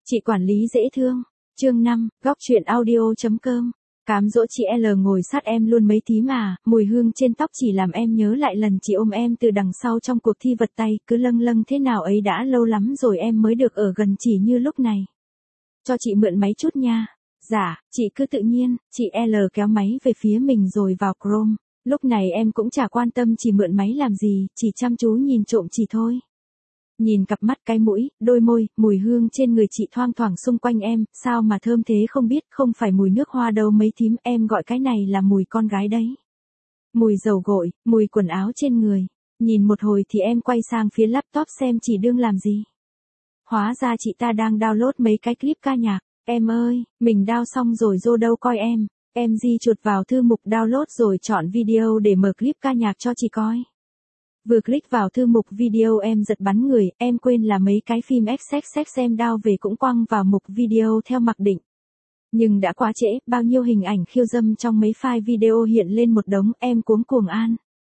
Chị quản lý dễ thương. Chương 5, góc truyện audio.com. Cám dỗ chị L ngồi sát em luôn mấy tí mà, mùi hương trên tóc chỉ làm em nhớ lại lần chị ôm em từ đằng sau trong cuộc thi vật tay, cứ lâng lâng thế nào ấy đã lâu lắm rồi em mới được ở gần chị như lúc này. Cho chị mượn máy chút nha. Dạ, chị cứ tự nhiên, chị L kéo máy về phía mình rồi vào Chrome. Lúc này em cũng chả quan tâm chị mượn máy làm gì, chỉ chăm chú nhìn trộm chị thôi. Nhìn cặp mắt, cái mũi, đôi môi, mùi hương trên người chị thoang thoảng xung quanh em, sao mà thơm thế không biết, không phải mùi nước hoa đâu mấy thím, em gọi cái này là mùi con gái đấy. Mùi dầu gội, mùi quần áo trên người. Nhìn một hồi thì em quay sang phía laptop xem chị đương làm gì. Hóa ra chị ta đang download mấy cái clip ca nhạc. Em ơi, mình download xong rồi vô đâu coi em. Em di chuột vào thư mục download rồi chọn video để mở clip ca nhạc cho chị coi. Vừa click vào thư mục video em giật bắn người, em quên là mấy cái phim XXX em download về cũng quăng vào mục video theo mặc định. Nhưng đã quá trễ, bao nhiêu hình ảnh khiêu dâm trong mấy file video hiện lên một đống, em cuống cuồng an.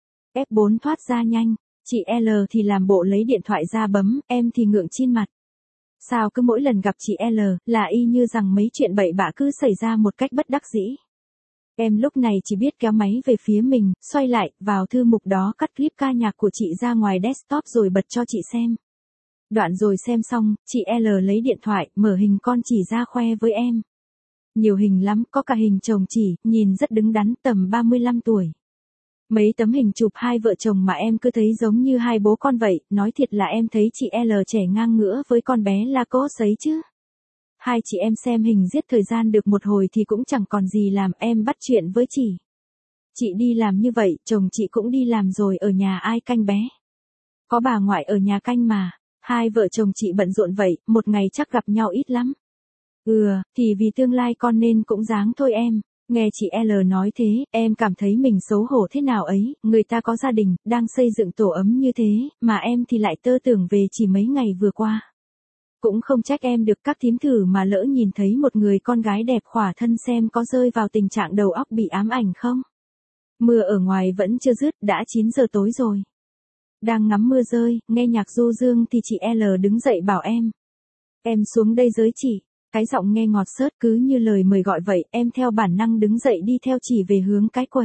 F4 thoát ra nhanh, chị L thì làm bộ lấy điện thoại ra bấm, em thì ngượng chin mặt. Sao cứ mỗi lần gặp chị L, là y như rằng mấy chuyện bậy bạ cứ xảy ra một cách bất đắc dĩ. Em lúc này chỉ biết kéo máy về phía mình, xoay lại, vào thư mục đó cắt clip ca nhạc của chị ra ngoài desktop rồi bật cho chị xem. Đoạn rồi xem xong, chị L lấy điện thoại, mở hình con chỉ ra khoe với em. Nhiều hình lắm, có cả hình chồng chỉ, nhìn rất đứng đắn, tầm 35 tuổi. Mấy tấm hình chụp hai vợ chồng mà em cứ thấy giống như hai bố con vậy, nói thiệt là em thấy chị L trẻ ngang ngửa với con bé Lacoste ấy chứ. Hai chị em xem hình giết thời gian được một hồi thì cũng chẳng còn gì làm, em bắt chuyện với chị. Chị đi làm như vậy, chồng chị cũng đi làm rồi, ở nhà ai canh bé? Có bà ngoại ở nhà canh mà, hai vợ chồng chị bận rộn vậy, một ngày chắc gặp nhau ít lắm. Thì vì tương lai con nên cũng dáng thôi em. Nghe chị L nói thế, em cảm thấy mình xấu hổ thế nào ấy, người ta có gia đình, đang xây dựng tổ ấm như thế, mà em thì lại tơ tưởng về chỉ mấy ngày vừa qua. Cũng không trách em được, các thím thử mà lỡ nhìn thấy một người con gái đẹp khỏa thân xem có rơi vào tình trạng đầu óc bị ám ảnh không? Mưa ở ngoài vẫn chưa dứt, đã 9 giờ tối rồi. Đang ngắm mưa rơi, nghe nhạc du dương thì chị L đứng dậy bảo em. Em xuống đây với chị. Cái giọng nghe ngọt xớt cứ như lời mời gọi vậy, em theo bản năng đứng dậy đi theo chị về hướng cái quầy.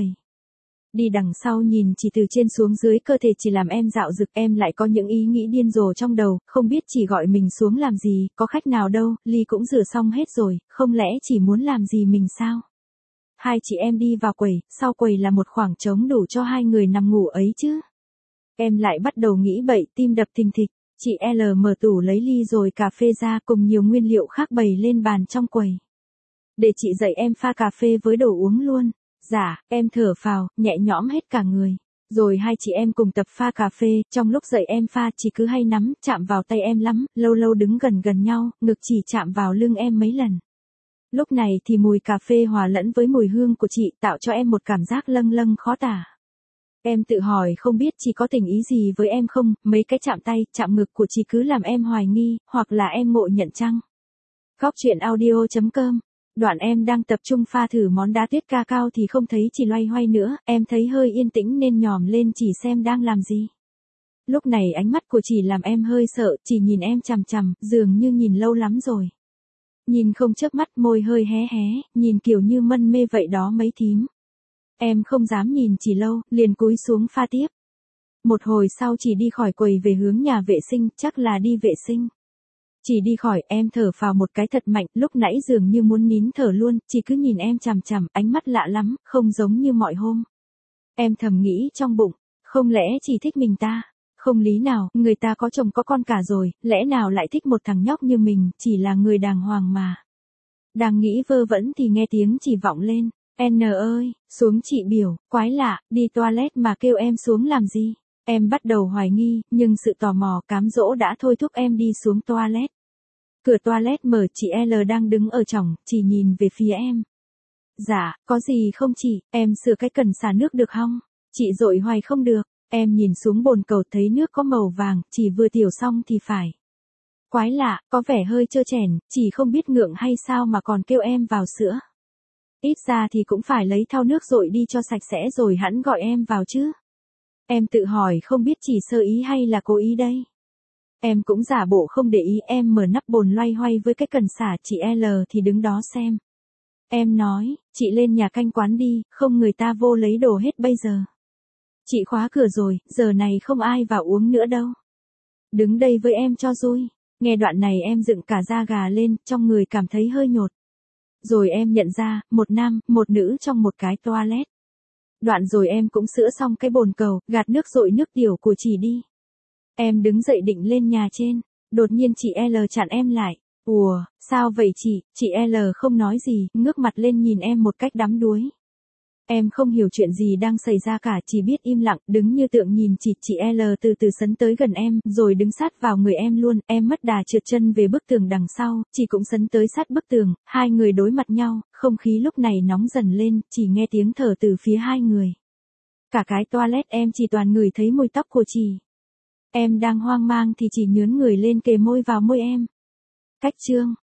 Đi đằng sau nhìn chỉ từ trên xuống dưới cơ thể chỉ làm em dạo dực, em lại có những ý nghĩ điên rồ trong đầu, không biết chỉ gọi mình xuống làm gì, có khách nào đâu, ly cũng rửa xong hết rồi, không lẽ chỉ muốn làm gì mình sao? Hai chị em đi vào quầy, sau quầy là một khoảng trống đủ cho hai người nằm ngủ ấy chứ. Em lại bắt đầu nghĩ bậy, tim đập thình thịch, chị L mở tủ lấy ly rồi cà phê ra cùng nhiều nguyên liệu khác bày lên bàn trong quầy. Để chị dạy em pha cà phê với đồ uống luôn. Dạ, em thở phào, nhẹ nhõm hết cả người. Rồi hai chị em cùng tập pha cà phê, trong lúc dạy em pha chị cứ hay nắm, chạm vào tay em lắm, lâu lâu đứng gần gần nhau, ngực chỉ chạm vào lưng em mấy lần. Lúc này thì mùi cà phê hòa lẫn với mùi hương của chị tạo cho em một cảm giác lâng lâng khó tả. Em tự hỏi không biết chị có tình ý gì với em không, mấy cái chạm tay, chạm ngực của chị cứ làm em hoài nghi, hoặc là em ngộ nhận chăng? Góc truyện audio.com. Đoạn em đang tập trung pha thử món đá tuyết ca cao thì không thấy chị loay hoay nữa, em thấy hơi yên tĩnh nên nhòm lên chỉ xem đang làm gì. Lúc này ánh mắt của chị làm em hơi sợ, chỉ nhìn em chằm chằm, dường như nhìn lâu lắm rồi. Nhìn không chớp mắt, môi hơi hé hé, nhìn kiểu như mân mê vậy đó mấy thím. Em không dám nhìn chị lâu, liền cúi xuống pha tiếp. Một hồi sau chị đi khỏi quầy về hướng nhà vệ sinh, chắc là đi vệ sinh. Chỉ đi khỏi, em thở phào một cái thật mạnh, lúc nãy dường như muốn nín thở luôn, chị cứ nhìn em chằm chằm, ánh mắt lạ lắm, không giống như mọi hôm. Em thầm nghĩ trong bụng, không lẽ chỉ thích mình ta? Không lý nào, người ta có chồng có con cả rồi, lẽ nào lại thích một thằng nhóc như mình, chỉ là người đàng hoàng mà. Đang nghĩ vơ vẩn thì nghe tiếng chỉ vọng lên, N ơi, xuống chị biểu, quái lạ, đi toilet mà kêu em xuống làm gì? Em bắt đầu hoài nghi, nhưng sự tò mò cám dỗ đã thôi thúc em đi xuống toilet. Cửa toilet mở, chị L đang đứng ở trỏng, chỉ nhìn về phía em. Dạ, có gì không chị, em sửa cái cần xả nước được không? Chị dội hoài không được, em nhìn xuống bồn cầu thấy nước có màu vàng, chỉ vừa tiểu xong thì phải. Quái lạ, có vẻ hơi trơ trẽn, chỉ không biết ngượng hay sao mà còn kêu em vào sữa. Ít ra thì cũng phải lấy thau nước dội đi cho sạch sẽ rồi hẵng gọi em vào chứ. Em tự hỏi không biết chỉ sơ ý hay là cố ý đây. Em cũng giả bộ không để ý, em mở nắp bồn loay hoay với cái cần xả, chị L thì đứng đó xem. Em nói, chị lên nhà canh quán đi, không người ta vô lấy đồ hết bây giờ. Chị khóa cửa rồi, giờ này không ai vào uống nữa đâu. Đứng đây với em cho vui. Nghe đoạn này em dựng cả da gà lên, trong người cảm thấy hơi nhột. Rồi em nhận ra, một nam, một nữ trong một cái toilet. Đoạn rồi em cũng sữa xong cái bồn cầu, gạt nước dội nước tiểu của chị đi. Em đứng dậy định lên nhà trên. Đột nhiên chị L chặn em lại. Ủa, sao vậy chị L không nói gì, ngước mặt lên nhìn em một cách đắm đuối. Em không hiểu chuyện gì đang xảy ra cả, chỉ biết im lặng, đứng như tượng nhìn chị L từ từ sấn tới gần em, rồi đứng sát vào người em luôn, em mất đà trượt chân về bức tường đằng sau, chị cũng sấn tới sát bức tường, hai người đối mặt nhau, không khí lúc này nóng dần lên, chỉ nghe tiếng thở từ phía hai người. Cả cái toilet em chỉ toàn ngửi thấy mùi tóc của chị. Em đang hoang mang thì chị nhướn người lên kề môi vào môi em. Cách chương